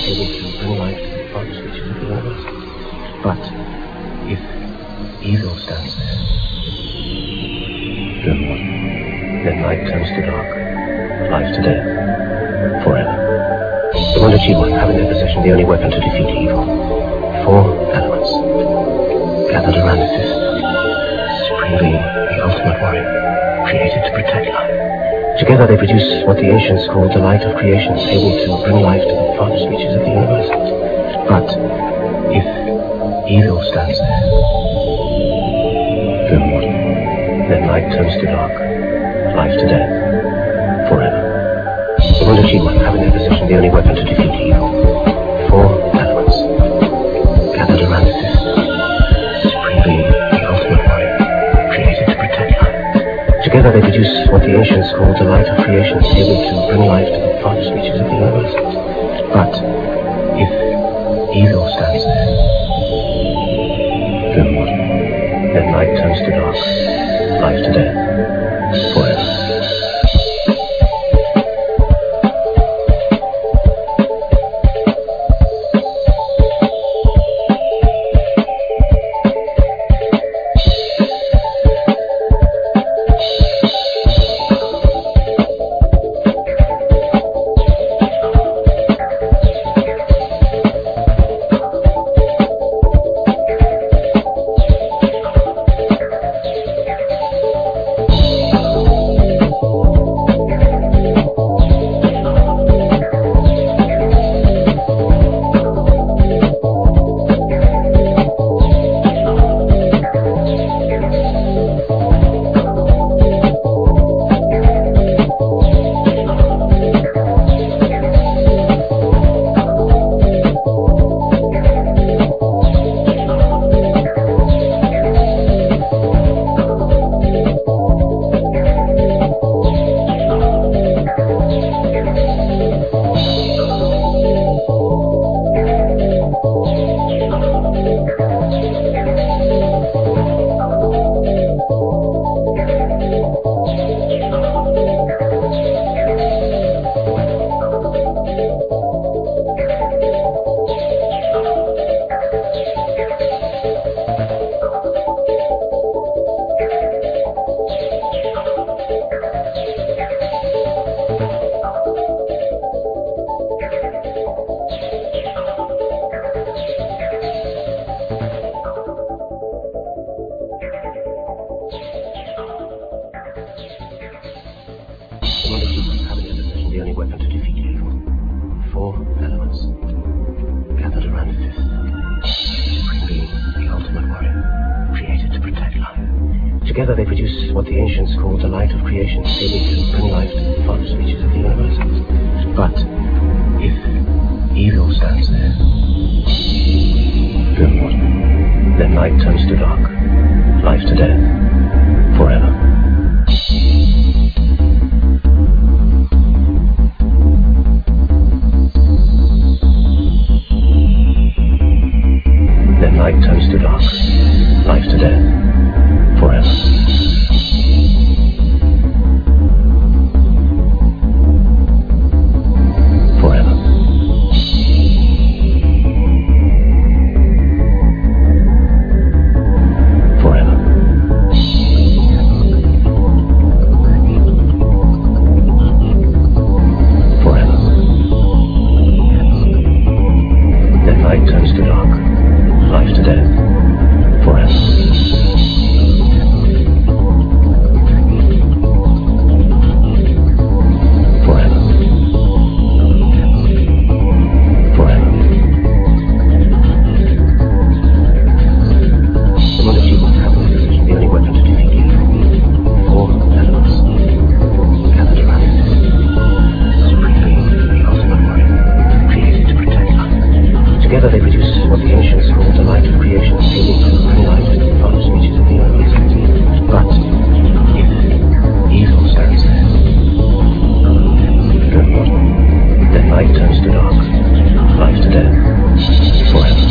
able to bring life to the farthest reaches of the universe. But if evil stands there, then what? Then light turns to dark, life to death, forever. The Wonderchief have in their possession the only weapon to defeat evil. 4 elements, gathered around the fist. Supreme being, the ultimate warrior, created to protect life. Together they produce what the ancients called the light of creation, able to bring life to the farthest reaches of the universe. But if evil stands there, then what? Then light turns to dark, life to death, forever. The Wonderchief have in their possession the only weapon to defeat evil. 4 elements, gathered around the fist. Supreme being, the ultimate warrior, created to protect life. Together they produce what the ancients called the light of creation, able to bring life to the farthest reaches of the universe. But if evil stands there, then what? Then light turns to dark, life to death, forever. The only weapon to defeat evil. 4 elements, gathered around a fist. Supreme being, the ultimate warrior, created to protect life. Together they produce what the ancients called the light of creation, able to bring life to the farthest reaches of the universe. But if evil stands there, then what? Then light turns to dark, life to death, forever. Light turns to dark, life to death, forever. Forever. Forever. Forever. Then light turns to dark, life to death, forever. Forever. Forever. The Wonderchief have in their possession the only weapon to defeat evil. 4 elements, gathered around it. Supreme being, the ultimate warrior, created to protect life. Together they produce what the ancients called the light of creation, able to bring life to the farthest reaches of the universe. But if evil stands there, then what? Then light turns to dark, life to death, forever.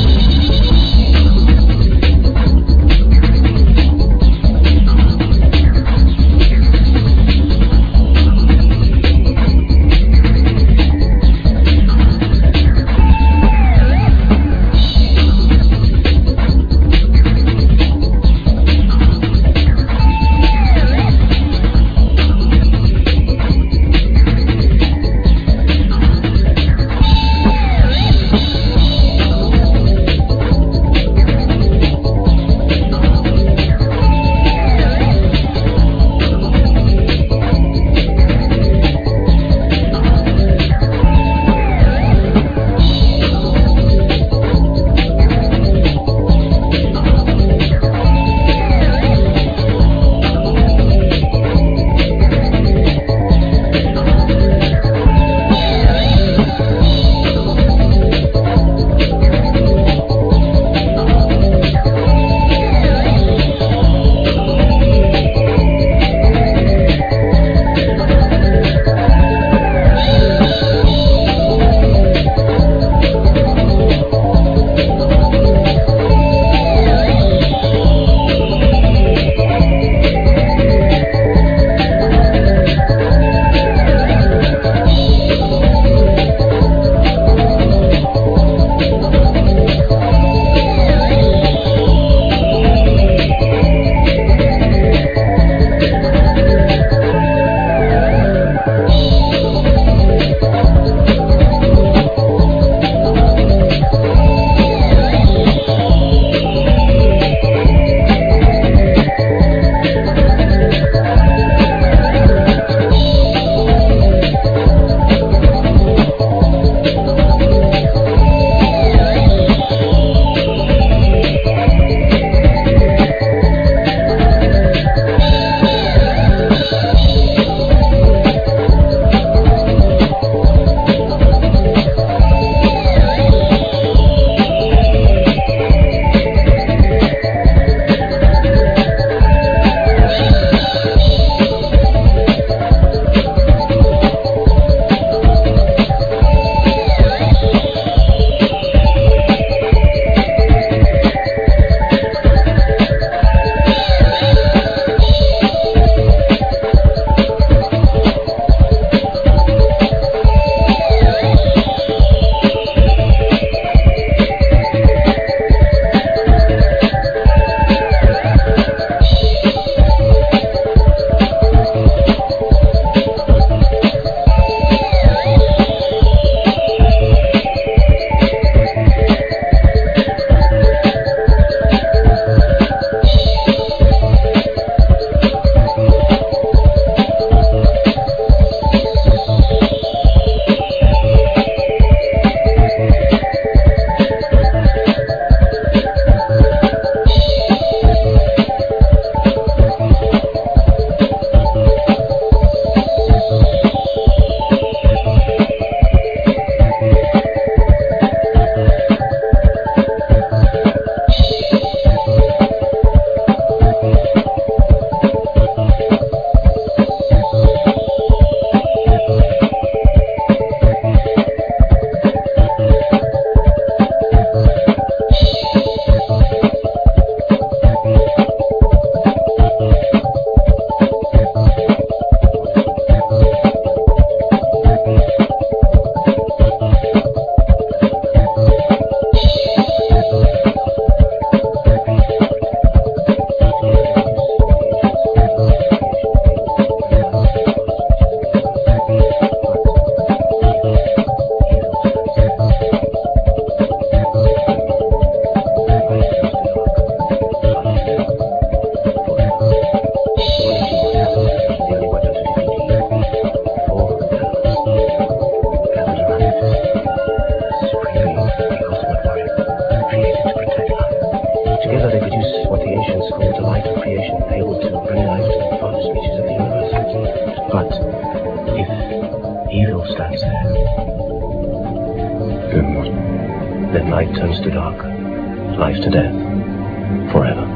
Together they produce what the ancients called the light of creation, able to bring life to the farthest reaches of the universe. But if evil stands there, then what? then light turns to dark, life to death, forever.